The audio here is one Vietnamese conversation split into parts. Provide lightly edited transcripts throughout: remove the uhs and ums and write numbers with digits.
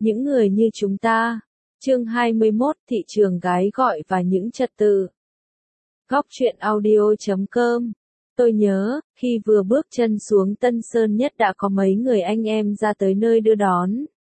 Những người như chúng ta. Chương 21, thị trường gái gọi và những trật tự. Góc truyện audio.com. Tôi nhớ, khi vừa bước chân xuống Tân Sơn Nhất đã có mấy người anh em ra tới nơi đưa đón.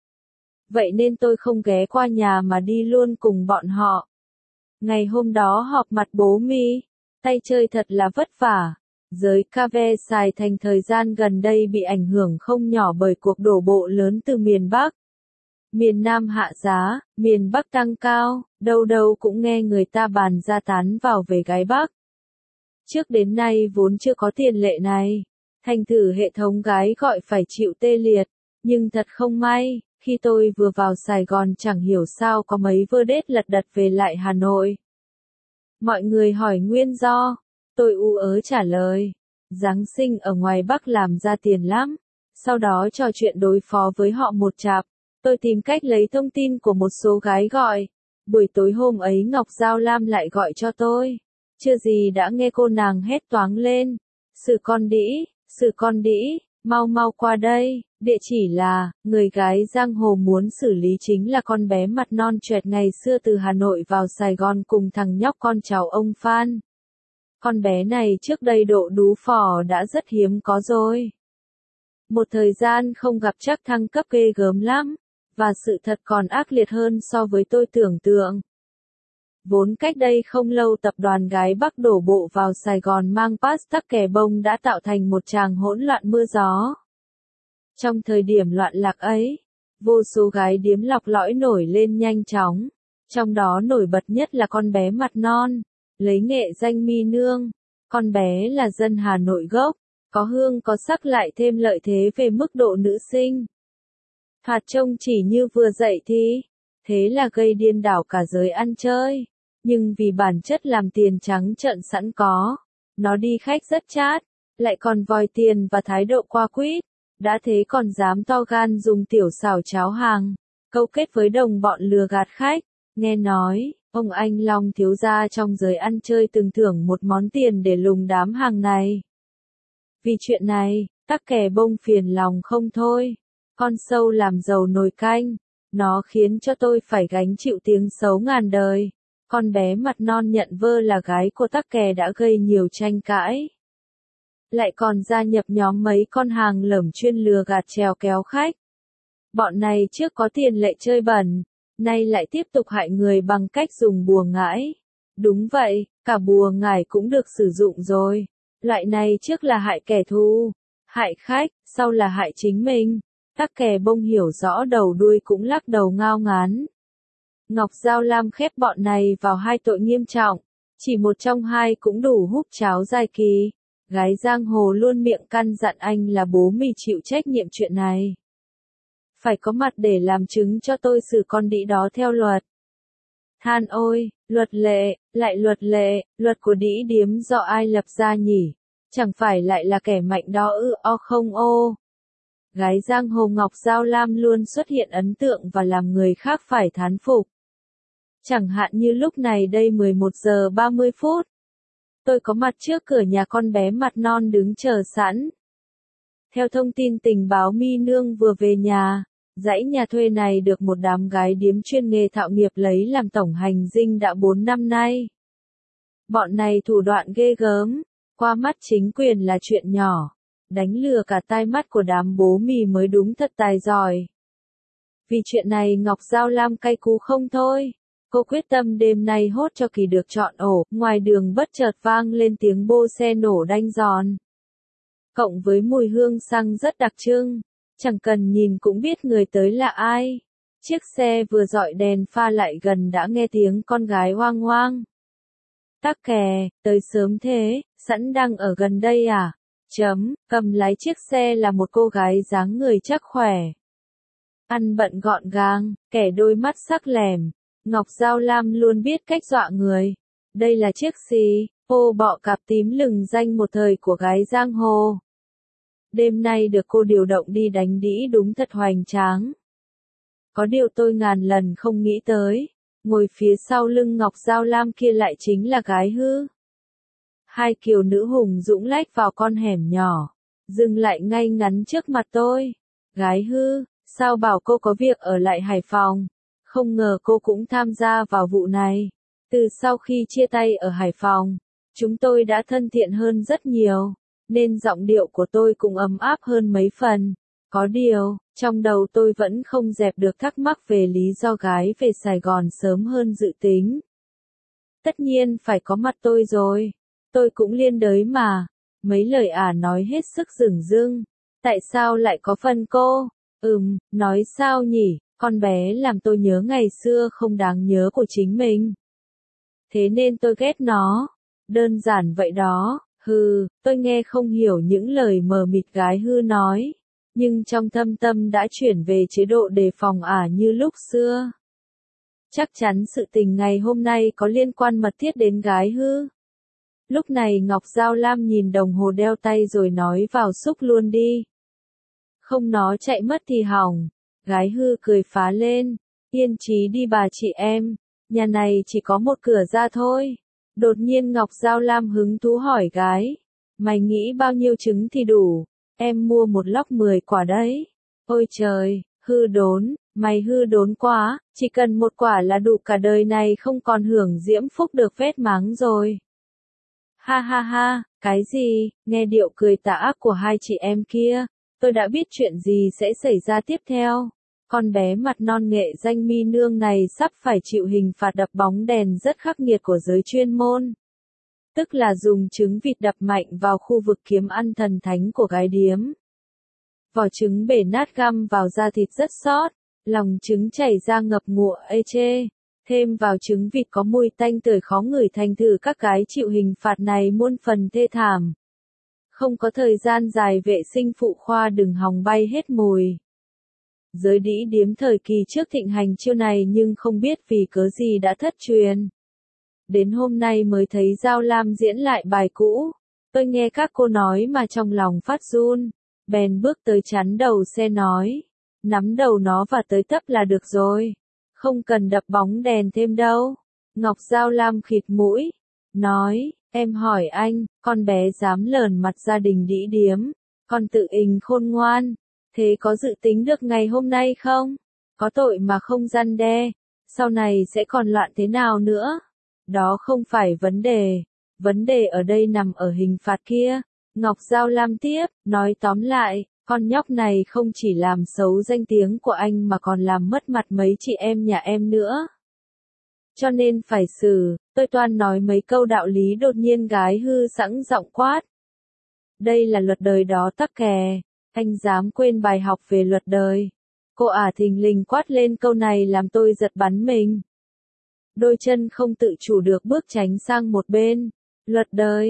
Vậy nên tôi không ghé qua nhà mà đi luôn cùng bọn họ. Ngày hôm đó họp mặt bố mi, tay chơi thật là vất vả. Giới cà phê Sài Thành thời gian gần đây bị ảnh hưởng không nhỏ bởi cuộc đổ bộ lớn từ miền Bắc. Miền Nam hạ giá, miền Bắc tăng cao, đâu đâu cũng nghe người ta bàn ra tán vào về gái Bắc. Trước đến nay vốn chưa có tiền lệ này, thành thử hệ thống gái gọi phải chịu tê liệt, nhưng thật không may, khi tôi vừa vào Sài Gòn chẳng hiểu sao có mấy vơ đết lật đật về lại Hà Nội. Mọi người hỏi nguyên do, tôi ú ớ trả lời, Giáng sinh ở ngoài Bắc làm ra tiền lắm, sau đó trò chuyện đối phó với họ một chặp. Tôi tìm cách lấy thông tin của một số gái gọi. Buổi tối hôm ấy Ngọc Giao Lam lại gọi cho tôi. Chưa gì đã nghe cô nàng hét toáng lên. Sự con đĩ, mau mau qua đây. Địa chỉ là, người gái giang hồ muốn xử lý chính là con bé mặt non choẹt ngày xưa từ Hà Nội vào Sài Gòn cùng thằng nhóc con cháu ông Phan. Con bé này trước đây độ đú phỏ đã rất hiếm có rồi. Một thời gian không gặp chắc thăng cấp ghê gớm lắm. Và sự thật còn ác liệt hơn so với tôi tưởng tượng. Vốn cách đây không lâu tập đoàn gái Bắc đổ bộ vào Sài Gòn mang pass tắc kè bông đã tạo thành một tràng hỗn loạn mưa gió. Trong thời điểm loạn lạc ấy, vô số gái điếm lọc lõi nổi lên nhanh chóng. Trong đó nổi bật nhất là con bé mặt non, lấy nghệ danh Mi Nương. Con bé là dân Hà Nội gốc, có hương có sắc lại thêm lợi thế về mức độ nữ sinh. Thoạt trông chỉ như vừa dậy thì, thế là gây điên đảo cả giới ăn chơi. Nhưng vì bản chất làm tiền trắng trợn sẵn có, nó đi khách rất chát, lại còn vòi tiền và thái độ qua quýt, đã thế còn dám to gan dùng tiểu xảo cháo hàng, câu kết với đồng bọn lừa gạt khách. Nghe nói, ông anh Long thiếu gia trong giới ăn chơi từng thưởng một món tiền để lùng đám hàng này. Vì chuyện này, tắc kè bông phiền lòng không thôi. Con sâu làm dầu nồi canh, nó khiến cho tôi phải gánh chịu tiếng xấu ngàn đời. Con bé mặt non nhận vơ là gái của tắc kè đã gây nhiều tranh cãi. Lại còn gia nhập nhóm mấy con hàng lởm chuyên lừa gạt trèo kéo khách. Bọn này trước có tiền lệ chơi bẩn, nay lại tiếp tục hại người bằng cách dùng bùa ngải. Đúng vậy, cả bùa ngải cũng được sử dụng rồi. Loại này trước là hại kẻ thù, hại khách, sau là hại chính mình. Tắc kè bông hiểu rõ đầu đuôi cũng lắc đầu ngao ngán. Ngọc Giao Lam khép bọn này vào hai tội nghiêm trọng, chỉ một trong hai cũng đủ húp cháo dài kỳ. Gái giang hồ luôn miệng căn dặn anh là bố mì chịu trách nhiệm chuyện này. Phải có mặt để làm chứng cho tôi xử con đĩ đó theo luật. Than ôi, luật lệ, lại luật của đĩ điếm do ai lập ra nhỉ? Chẳng phải lại là kẻ mạnh đó ư o không ô? Gái giang hồ Ngọc Giao Lam luôn xuất hiện ấn tượng và làm người khác phải thán phục. Chẳng hạn như lúc này đây 11 giờ 30 phút. Tôi có mặt trước cửa nhà con bé mặt non đứng chờ sẵn. Theo thông tin tình báo Mi Nương vừa về nhà, dãy nhà thuê này được một đám gái điếm chuyên nghề thạo nghiệp lấy làm tổng hành dinh đã 4 năm nay. Bọn này thủ đoạn ghê gớm, qua mắt chính quyền là chuyện nhỏ. Đánh lừa cả tai mắt của đám bố mì mới đúng thật tài giỏi. Vì chuyện này Ngọc Giao Lam cay cú không thôi. Cô quyết tâm đêm nay hốt cho kỳ được chọn ổ. Ngoài đường bất chợt vang lên tiếng bô xe nổ đanh giòn. Cộng với mùi hương xăng rất đặc trưng. Chẳng cần nhìn cũng biết người tới là ai. Chiếc xe vừa dọi đèn pha lại gần đã nghe tiếng con gái hoang hoang. Tắc kè, tới sớm thế, sẵn đang ở gần đây à? Cầm lái chiếc xe là một cô gái dáng người chắc khỏe. Ăn bận gọn gàng, kẻ đôi mắt sắc lẻm. Ngọc Giao Lam luôn biết cách dọa người. Đây là chiếc xì, ô bọ cạp tím lừng danh một thời của gái giang hồ. Đêm nay được cô điều động đi đánh đĩ đúng thật hoành tráng. Có điều tôi ngàn lần không nghĩ tới, ngồi phía sau lưng Ngọc Giao Lam kia lại chính là gái hư. Hai kiều nữ hùng dũng lách vào con hẻm nhỏ, dừng lại ngay ngắn trước mặt tôi. Gái hư, Sao bảo cô có việc ở lại Hải Phòng? Không ngờ cô cũng tham gia vào vụ này. Từ sau khi chia tay ở Hải Phòng, chúng tôi đã thân thiện hơn rất nhiều, nên giọng điệu của tôi cũng ấm áp hơn mấy phần. Có điều, trong đầu tôi vẫn không dẹp được thắc mắc về lý do gái về Sài Gòn sớm hơn dự tính. Tất nhiên phải có mặt tôi rồi. Tôi cũng liên đới mà. Mấy lời nói hết sức dửng dưng. Tại sao lại có phần cô? Nói sao nhỉ? Con bé làm tôi nhớ ngày xưa không đáng nhớ của chính mình. Thế nên tôi ghét nó. Đơn giản vậy đó. Tôi nghe không hiểu những lời mờ mịt gái hư nói. Nhưng trong thâm tâm đã chuyển về chế độ đề phòng như lúc xưa. Chắc chắn sự tình ngày hôm nay có liên quan mật thiết đến gái hư. Lúc này Ngọc Giao Lam nhìn đồng hồ đeo tay rồi nói vào xúc luôn đi. Không nó chạy mất thì hỏng. Gái hư cười phá lên. Yên trí đi bà chị em. Nhà này chỉ có một cửa ra thôi. Đột nhiên Ngọc Giao Lam hứng thú hỏi gái. Mày nghĩ bao nhiêu trứng thì đủ? Em mua một lốc 10 quả đấy. Ôi trời, hư đốn, mày hư đốn quá, chỉ cần một quả là đủ cả đời này không còn hưởng diễm phúc được phết mắng rồi. Ha ha ha, cái gì, nghe điệu cười tà ác của hai chị em kia, tôi đã biết chuyện gì sẽ xảy ra tiếp theo. Con bé mặt non nghệ danh Mi Nương này sắp phải chịu hình phạt đập bóng đèn rất khắc nghiệt của giới chuyên môn. Tức là dùng trứng vịt đập mạnh vào khu vực kiếm ăn thần thánh của gái điếm. Vỏ trứng bể nát găm vào da thịt rất xót, lòng trứng chảy ra ngập ngụa ê chê. Thêm vào trứng vịt có mùi tanh tưởi khó ngửi, thành thử các gái chịu hình phạt này muôn phần thê thảm. Không có thời gian dài vệ sinh phụ khoa đừng hòng bay hết mùi. Giới đĩ điếm thời kỳ trước thịnh hành chiêu này nhưng không biết vì cớ gì đã thất truyền. Đến hôm nay mới thấy Giao Lam diễn lại bài cũ. Tôi nghe các cô nói mà trong lòng phát run. Bèn bước tới chắn đầu xe nói. Nắm đầu nó và tới tấp là được rồi. Không cần đập bóng đèn thêm đâu. Ngọc Giao Lam khịt mũi. Nói, em hỏi anh, con bé dám lờn mặt gia đình đĩ điếm. Con tự ình khôn ngoan. Thế có dự tính được ngày hôm nay không? Có tội mà không răn đe. Sau này sẽ còn loạn thế nào nữa? Đó không phải vấn đề ở đây nằm ở hình phạt kia. Ngọc Giao Lam tiếp, nói tóm lại, con nhóc này không chỉ làm xấu danh tiếng của anh mà còn làm mất mặt mấy chị em nhà em nữa. Cho nên phải xử, tôi toan nói mấy câu đạo lý đột nhiên gái hư sẵn giọng quát. Đây là luật đời đó tắc kè, anh dám quên bài học về luật đời. Cô thình lình quát lên câu này làm tôi giật bắn mình. Đôi chân không tự chủ được bước tránh sang một bên. Luật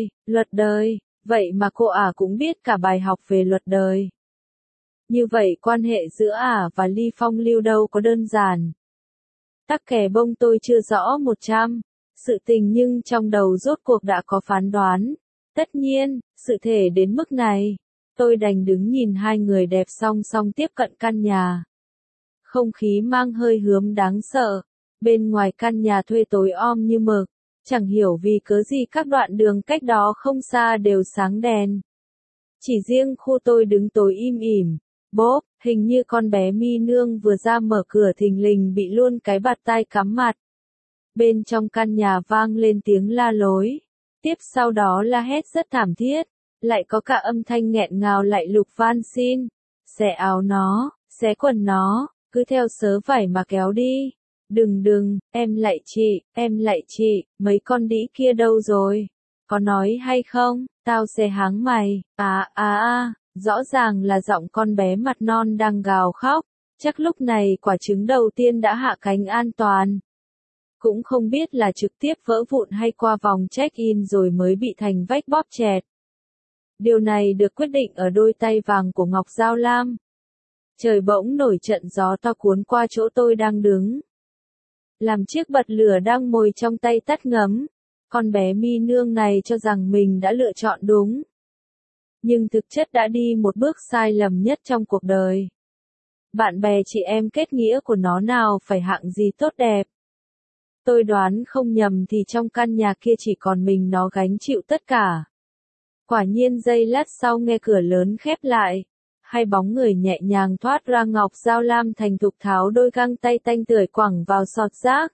đời, vậy mà cô cũng biết cả bài học về luật đời. Như vậy quan hệ giữa và Ly Phong Lưu đâu có đơn giản. Tắc kè bông tôi chưa rõ 100 sự tình nhưng trong đầu rốt cuộc đã có phán đoán. Tất nhiên, sự thể đến mức này, tôi đành đứng nhìn hai người đẹp song song tiếp cận căn nhà. Không khí mang hơi hướm đáng sợ. Bên ngoài căn nhà thuê tối om như mực, chẳng hiểu vì cớ gì các đoạn đường cách đó không xa đều sáng đèn. Chỉ riêng khu tôi đứng tối im ỉm, bốp, hình như con bé Mi Nương vừa ra mở cửa thình lình bị luôn cái bạt tai cắm mặt. Bên trong căn nhà vang lên tiếng la lối, tiếp sau đó la hét rất thảm thiết, lại có cả âm thanh nghẹn ngào lại lục van xin, xẻ áo nó, xé quần nó, cứ theo sớ vải mà kéo đi. Đừng, em lại chị, mấy con đĩ kia đâu rồi? Có nói hay không? Tao xé háng mày. Rõ ràng là giọng con bé mặt non đang gào khóc. Chắc lúc này quả trứng đầu tiên đã hạ cánh an toàn. Cũng không biết là trực tiếp vỡ vụn hay qua vòng check-in rồi mới bị thành vách bóp chẹt. Điều này được quyết định ở đôi tay vàng của Ngọc Giao Lam. Trời bỗng nổi trận gió to cuốn qua chỗ tôi đang đứng. Làm chiếc bật lửa đang mồi trong tay tắt ngấm. Con bé Mi Nương này cho rằng mình đã lựa chọn đúng. Nhưng thực chất đã đi một bước sai lầm nhất trong cuộc đời. Bạn bè chị em kết nghĩa của nó nào phải hạng gì tốt đẹp. Tôi đoán không nhầm thì trong căn nhà kia chỉ còn mình nó gánh chịu tất cả. Quả nhiên giây lát sau nghe cửa lớn khép lại. hai bóng người nhẹ nhàng thoát ra. Ngọc Giao Lam thành thục tháo đôi găng tay tanh tưởi quẳng vào sọt rác.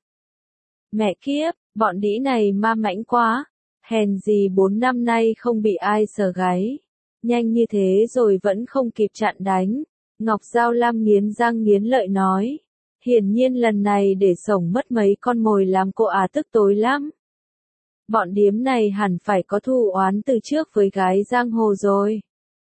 Mẹ kiếp, bọn đĩ này ma mãnh quá, hèn gì 4 năm nay không bị ai sờ gáy. Nhanh như thế rồi vẫn không kịp chặn đánh. Ngọc Giao Lam nghiến răng nghiến lợi nói. Hiển nhiên lần này để sổng mất mấy con mồi làm cô tức tối lắm. Bọn điếm này hẳn phải có thù oán từ trước với gái giang hồ rồi.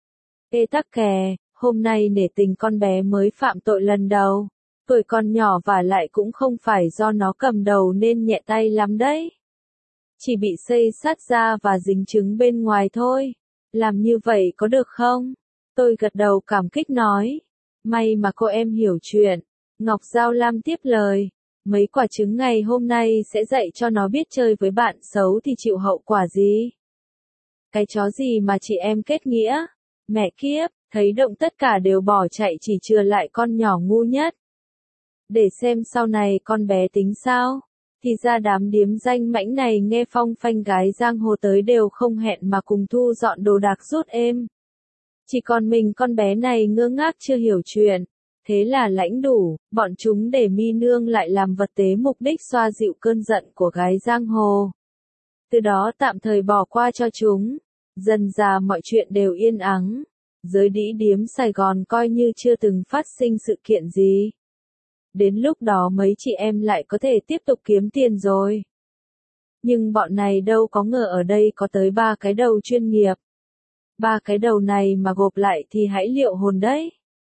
Ê tắc kè, hôm nay nể tình con bé mới phạm tội lần đầu. Tuổi còn nhỏ và lại cũng không phải do nó cầm đầu nên nhẹ tay lắm đấy. Chỉ bị xây sát da và dính trứng bên ngoài thôi. Làm như vậy có được không? Tôi gật đầu cảm kích nói. May mà cô em hiểu chuyện. Ngọc Giao Lam tiếp lời. Mấy quả trứng ngày hôm nay sẽ dạy cho nó biết chơi với bạn xấu thì chịu hậu quả gì. Cái chó gì mà chị em kết nghĩa. Mẹ kiếp, thấy động tất cả đều bỏ chạy chỉ chừa lại con nhỏ ngu nhất. Để xem sau này con bé tính sao. Thì ra đám điếm danh mãnh này nghe phong phanh gái giang hồ tới đều không hẹn mà cùng thu dọn đồ đạc rút êm. Chỉ còn mình con bé này ngơ ngác chưa hiểu chuyện. Thế là lãnh đủ, bọn chúng để mi nương lại làm vật tế mục đích xoa dịu cơn giận của gái giang hồ. Từ đó tạm thời bỏ qua cho chúng. Dần dà mọi chuyện đều yên ắng. Giới đĩ điếm Sài Gòn coi như chưa từng phát sinh sự kiện gì. Đến lúc đó mấy chị em lại có thể tiếp tục kiếm tiền rồi. Nhưng bọn này đâu có ngờ ở đây có tới 3 cái đầu chuyên nghiệp. 3 cái đầu này mà gộp lại thì hãy liệu hồn đấy.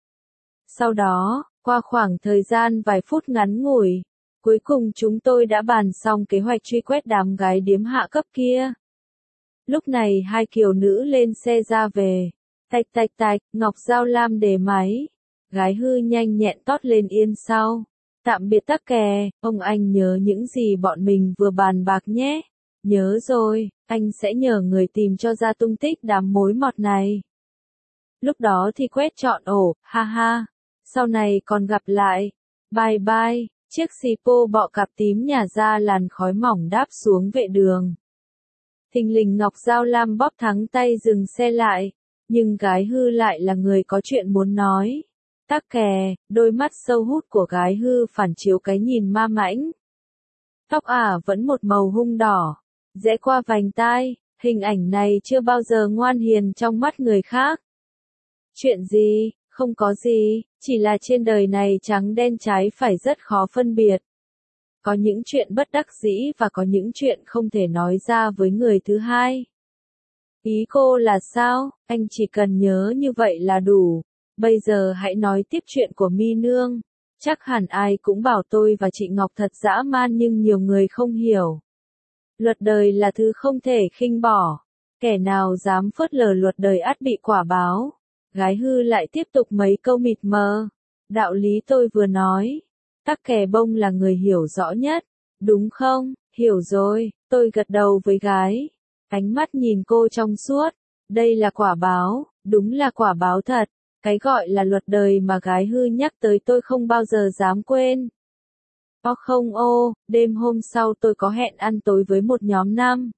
Sau đó, qua khoảng thời gian vài phút ngắn ngủi, cuối cùng chúng tôi đã bàn xong kế hoạch truy quét đám gái điếm hạ cấp kia. Lúc này hai kiều nữ lên xe ra về. Tạch tạch tạch, Ngọc Giao Lam đề máy. Gái hư nhanh nhẹn tót lên yên sau. Tạm biệt tắc kè, ông anh nhớ những gì bọn mình vừa bàn bạc nhé. Nhớ rồi, anh sẽ nhờ người tìm cho ra tung tích đám mối mọt này. Lúc đó thì quét trọn ổ, ha ha. Sau này còn gặp lại. Bye bye, chiếc xì pô bọ cạp tím nhả ra làn khói mỏng đáp xuống vệ đường. Thình lình Ngọc Giao Lam bóp thắng tay dừng xe lại. Nhưng gái hư lại là người có chuyện muốn nói. Tắc kè, đôi mắt sâu hút của gái hư phản chiếu cái nhìn ma mãnh. Tóc vẫn một màu hung đỏ, rẽ qua vành tai, hình ảnh này chưa bao giờ ngoan hiền trong mắt người khác. Chuyện gì, không có gì, chỉ là trên đời này trắng đen trái phải rất khó phân biệt. Có những chuyện bất đắc dĩ và có những chuyện không thể nói ra với người thứ hai. Ý cô là sao, anh chỉ cần nhớ như vậy là đủ. Bây giờ hãy nói tiếp chuyện của mi nương. Chắc hẳn ai cũng bảo tôi và chị Ngọc thật dã man nhưng nhiều người không hiểu. Luật đời là thứ không thể khinh bỏ. Kẻ nào dám phớt lờ luật đời ắt bị quả báo. Gái hư lại tiếp tục mấy câu mịt mờ. Đạo lý tôi vừa nói. Tắc kè bông là người hiểu rõ nhất. Đúng không? Hiểu rồi, tôi gật đầu với gái. Ánh mắt nhìn cô trong suốt. Đây là quả báo, đúng là quả báo thật. Cái gọi là luật đời mà gái hư nhắc tới tôi không bao giờ dám quên. Không đêm hôm sau tôi có hẹn ăn tối với một nhóm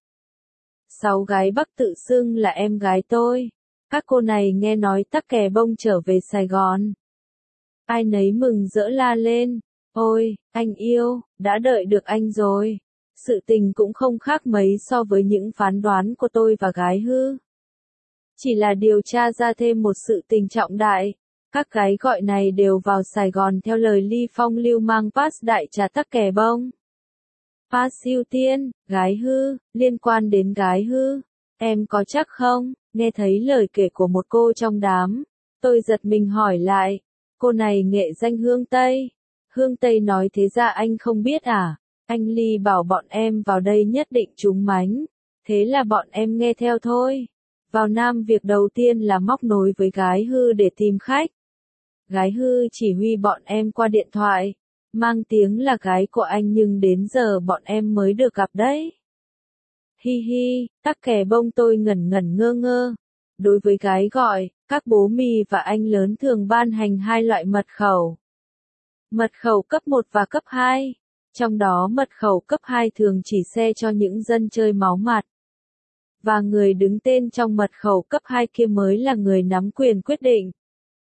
6 gái Bắc tự xưng là em gái tôi. Các cô này nghe nói tắc kè bông trở về Sài Gòn. Ai nấy mừng rỡ la lên. Ôi, anh yêu, đã đợi được anh rồi. Sự tình cũng không khác mấy so với những phán đoán của tôi và gái hư. Chỉ là điều tra ra thêm một sự tình trọng đại. Các gái gọi này đều vào Sài Gòn theo lời Ly Phong lưu mang pass đại trà tắc kè bông. Pass ưu tiên, gái hư, liên quan đến gái hư. Em có chắc không? Nghe thấy lời kể của một cô trong đám. Tôi giật mình hỏi lại. Cô này nghệ danh Hương Tây. Hương Tây nói thế ra anh không biết à? Anh Ly bảo bọn em vào đây nhất định trúng mánh. Thế là bọn em nghe theo thôi. Vào Nam việc đầu tiên là móc nối với gái hư để tìm khách. Gái hư chỉ huy bọn em qua điện thoại. Mang tiếng là gái của anh nhưng đến giờ bọn em mới được gặp đấy. Hi hi, tắc kè bông tôi ngẩn ngẩn ngơ ngơ. Đối với gái gọi, các bố mì và anh lớn thường ban hành 2 loại mật khẩu. Mật khẩu cấp 1 và cấp 2. Trong đó mật khẩu cấp 2 thường chỉ share cho những dân chơi máu mặt. Và người đứng tên trong mật khẩu cấp 2 kia mới là người nắm quyền quyết định.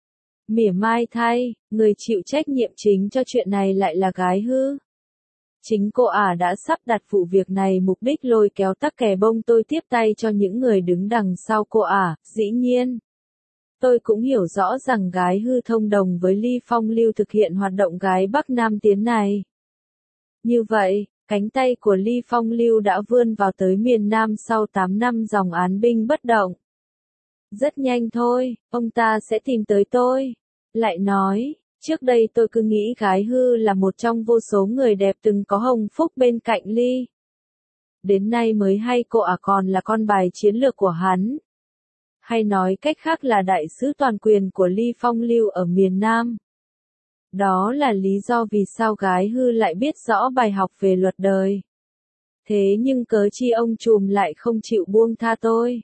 Mỉa mai thay, người chịu trách nhiệm chính cho chuyện này lại là gái hư. Chính cô ả đã sắp đặt vụ việc này mục đích lôi kéo tắc kè bông tôi tiếp tay cho những người đứng đằng sau cô ả, dĩ nhiên. Tôi cũng hiểu rõ rằng gái hư thông đồng với Ly Phong Lưu thực hiện hoạt động gái Bắc Nam tiến này. Như vậy, cánh tay của Ly Phong Lưu đã vươn vào tới miền Nam sau 8 năm dòng án binh bất động. Rất nhanh thôi, ông ta sẽ tìm tới tôi. Lại nói, trước đây tôi cứ nghĩ gái hư là một trong vô số người đẹp từng có hồng phúc bên cạnh Ly. Đến nay mới hay cô ả còn là con bài chiến lược của hắn. Hay nói cách khác là đại sứ toàn quyền của Ly Phong Lưu ở miền Nam. Đó là lý do vì sao gái hư lại biết rõ bài học về luật đời. Thế nhưng cớ chi ông trùm lại không chịu buông tha tôi.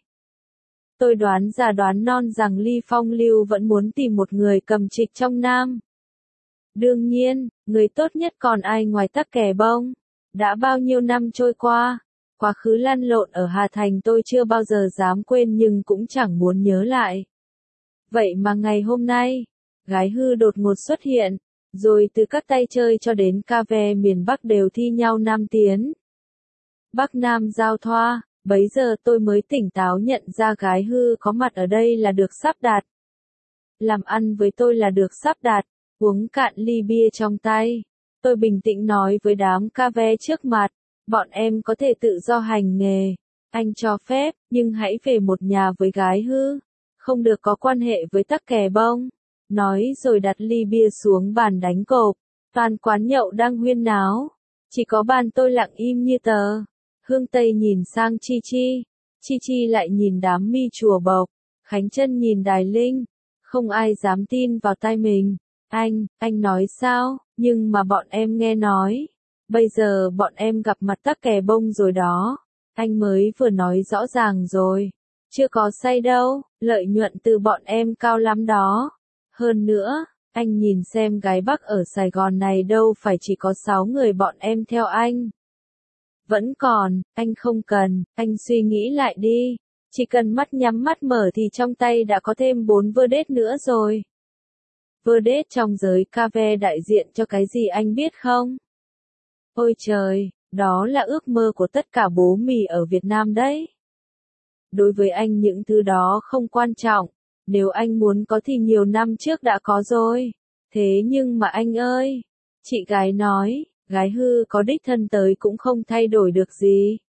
Tôi đoán già đoán non rằng Ly Phong Lưu vẫn muốn tìm một người cầm trịch trong Nam. Đương nhiên, người tốt nhất còn ai ngoài tắc kè bông. Đã bao nhiêu năm trôi qua, quá khứ lăn lộn ở Hà Thành tôi chưa bao giờ dám quên nhưng cũng chẳng muốn nhớ lại. Vậy mà ngày hôm nay, gái hư đột ngột xuất hiện, rồi từ các tay chơi cho đến ca ve miền Bắc đều thi nhau nam tiến. Bắc Nam giao thoa, bấy giờ tôi mới tỉnh táo nhận ra gái hư có mặt ở đây là được sắp đặt. Làm ăn với tôi là được sắp đặt, uống cạn ly bia trong tay. Tôi bình tĩnh nói với đám ca ve trước mặt, bọn em có thể tự do hành nghề. Anh cho phép, nhưng hãy về một nhà với gái hư. Không được có quan hệ với tắc kè bông. Nói rồi đặt ly bia xuống bàn đánh cộp. Toàn quán nhậu đang huyên náo. Chỉ có bàn tôi lặng im như tờ. Hương Tây nhìn sang Chi Chi. Chi Chi lại nhìn đám mi chùa bộc. Khánh Chân nhìn Đài Linh. Không ai dám tin vào tai mình. Anh nói sao? Nhưng mà bọn em nghe nói. Bây giờ bọn em gặp mặt tắc kè bông rồi đó. Anh mới vừa nói rõ ràng rồi. Chưa có say đâu, lợi nhuận từ bọn em cao lắm đó. Hơn nữa, anh nhìn xem gái Bắc ở Sài Gòn này đâu phải chỉ có 6 người bọn em theo anh. Vẫn còn, anh không cần, anh suy nghĩ lại đi. Chỉ cần mắt nhắm mắt mở thì trong tay đã có thêm 4 vedette nữa rồi. Vedette trong giới ca ve đại diện cho cái gì anh biết không? Ôi trời, đó là ước mơ của tất cả bố mì ở Việt Nam đấy. Đối với anh những thứ đó không quan trọng, nếu anh muốn có thì nhiều năm trước đã có rồi. Thế nhưng mà anh ơi, chị gái nói, gái hư có đích thân tới cũng không thay đổi được gì.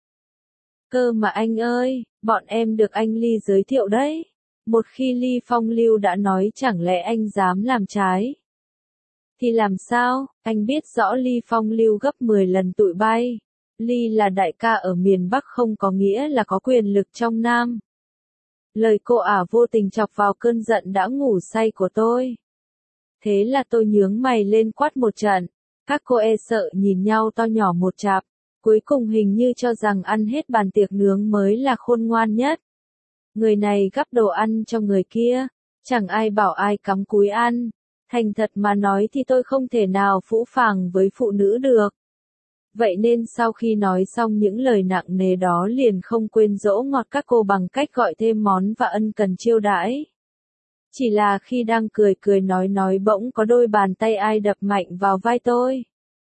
Cơ mà anh ơi, bọn em được anh Ly giới thiệu đấy. Một khi Ly Phong Lưu đã nói chẳng lẽ anh dám làm trái. Thì làm sao, anh biết rõ Ly Phong Lưu gấp 10 lần tụi bay. Ly là đại ca ở miền Bắc không có nghĩa là có quyền lực trong Nam. Lời cô ả vô tình chọc vào cơn giận đã ngủ say của tôi. Thế là tôi nhướng mày lên quát một trận. Các cô e sợ nhìn nhau to nhỏ một chặp. Cuối cùng hình như cho rằng ăn hết bàn tiệc nướng mới là khôn ngoan nhất. Người này gắp đồ ăn cho người kia. Chẳng ai bảo ai cắm cúi ăn. Thành thật mà nói thì tôi không thể nào phũ phàng với phụ nữ được. Vậy nên sau khi nói xong những lời nặng nề đó liền không quên dỗ ngọt các cô bằng cách gọi thêm món và ân cần chiêu đãi. Chỉ là khi đang cười cười nói bỗng có đôi bàn tay ai đập mạnh vào vai tôi.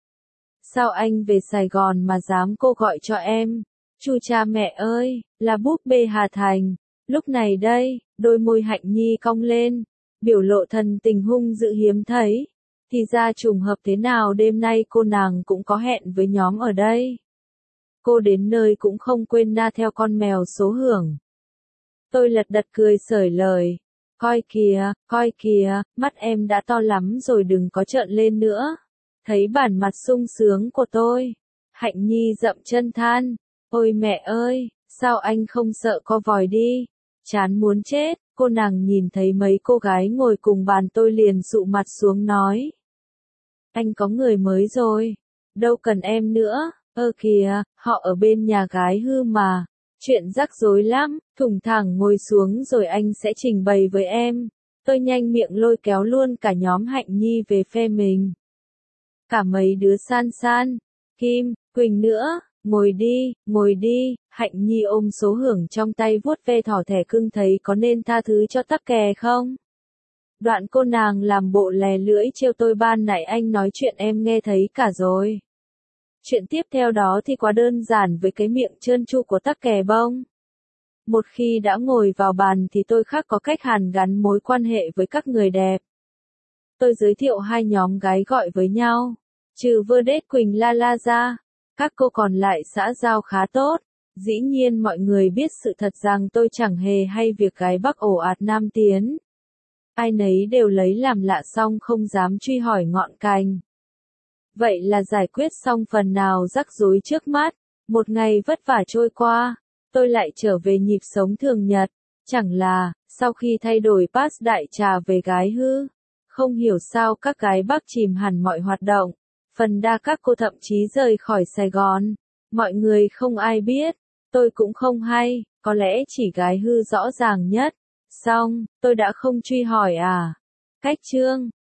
Sao anh về Sài Gòn mà dám cô gọi cho em? Chu cha mẹ ơi, là búp bê Hà Thành. Lúc này đây, đôi môi Hạnh Nhi cong lên, biểu lộ thần tình hung dữ hiếm thấy. Thì ra trùng hợp thế nào đêm nay cô nàng cũng có hẹn với nhóm ở đây. Cô đến nơi cũng không quên na theo con mèo số hưởng. Tôi lật đật cười xởi lời. Coi kìa, mắt em đã to lắm rồi đừng có trợn lên nữa. Thấy bản mặt sung sướng của tôi. Hạnh Nhi dậm chân than. Ôi mẹ ơi, sao anh không sợ co vòi đi. Chán muốn chết, cô nàng nhìn thấy mấy cô gái ngồi cùng bàn tôi liền sụ mặt xuống nói. Anh có người mới rồi, đâu cần em nữa, kìa, họ ở bên nhà gái hư mà. Chuyện rắc rối lắm, thủng thẳng ngồi xuống rồi anh sẽ trình bày với em. Tôi nhanh miệng lôi kéo luôn cả nhóm Hạnh Nhi về phe mình. Cả mấy đứa San, Kim, Quỳnh nữa, ngồi đi, Hạnh Nhi ôm số hưởng trong tay vuốt ve thỏ thẻ cưng thấy có nên tha thứ cho tắc kè không? Đoạn cô nàng làm bộ lè lưỡi trêu tôi ban nãy anh nói chuyện em nghe thấy cả rồi. Chuyện tiếp theo đó thì quá đơn giản với cái miệng trơn tru của tắc kè bông. Một khi đã ngồi vào bàn thì tôi khác có cách hàn gắn mối quan hệ với các người đẹp. Tôi giới thiệu hai nhóm gái gọi với nhau. Trừ Vedette Quỳnh La La ra, các cô còn lại xã giao khá tốt. Dĩ nhiên mọi người biết sự thật rằng tôi chẳng hề hay việc gái Bắc ồ ạt Nam tiến. Ai nấy đều lấy làm lạ xong không dám truy hỏi ngọn cành. Vậy là giải quyết xong phần nào rắc rối trước mắt. Một ngày vất vả trôi qua, tôi lại trở về nhịp sống thường nhật. Chẳng là, sau khi thay đổi pass đại trà về gái hư, không hiểu sao các gái Bắc chìm hẳn mọi hoạt động. Phần đa các cô thậm chí rời khỏi Sài Gòn. Mọi người không ai biết, tôi cũng không hay, có lẽ chỉ gái hư rõ ràng nhất. Xong, tôi đã không truy hỏi à. Cách chương